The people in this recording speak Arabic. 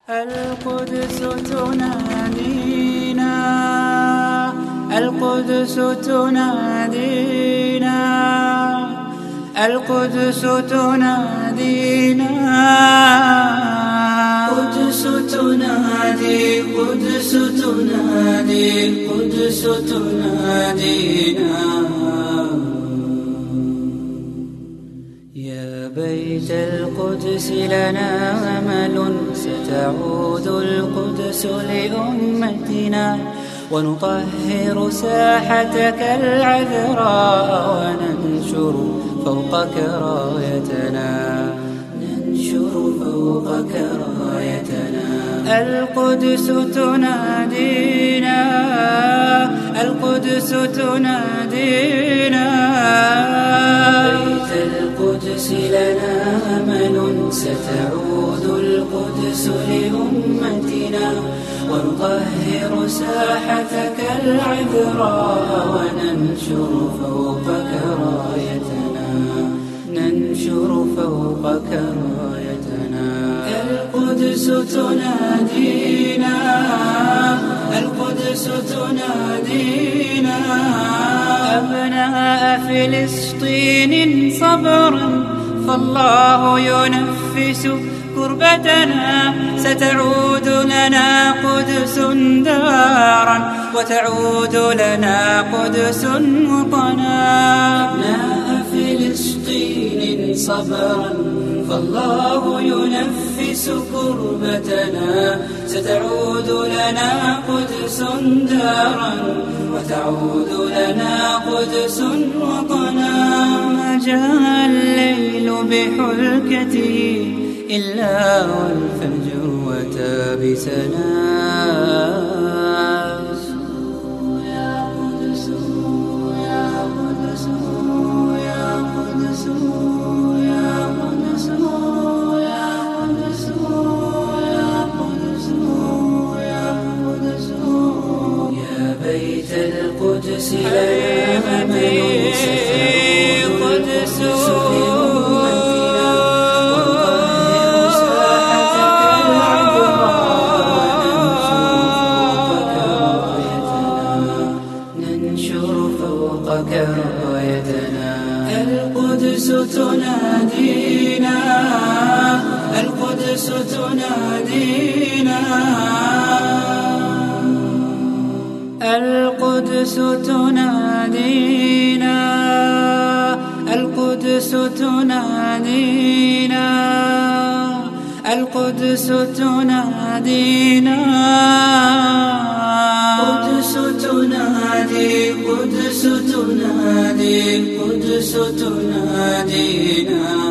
القدس تنادينا، القدس تنادينا، القدس تنادينا، قدس تنادي، قدس تنادي، قدس تنادينا. يا بيت القدس لنا أمل، ستعود القدس لأمتنا، ونطهر ساحتك العذراء، وننشر فوقك رايتنا، ننشر فوقك رايتنا. القدس تنادينا، القدس تنادينا. بيت القدس لنا أمل، ستعود القدس لأمتنا، ونطهر ساحتك العذراء، وننشر فوقك رايتنا، ننشر فوقك رايتنا. القدس تنادينا، القدس تنادينا. أبناء فلسطين صبرا، فالله ينفس كربتنا، ستعود لنا قدس دارا، وتعود لنا قدس وطنا. أبناء فلسطين صبرا، فالله ينفس كربتنا، ستعود لنا قدس دارا، وتعود لنا قدس وطنا. ما جاء الليل بحلكته إلا والفجر أتى بسلام. يا قدس يا قدس يا قدس يا قدس يا قدس يا قدس يا قدس. يا بيت القدس لنا أمل، قدس فوقك رايتنا. القدس تنادينا، القدس تنادينا، القدس تنادينا، القدس تنادينا، القدس تنادينا. قدس تنادي، قدس تنادي، قدس تنادينا.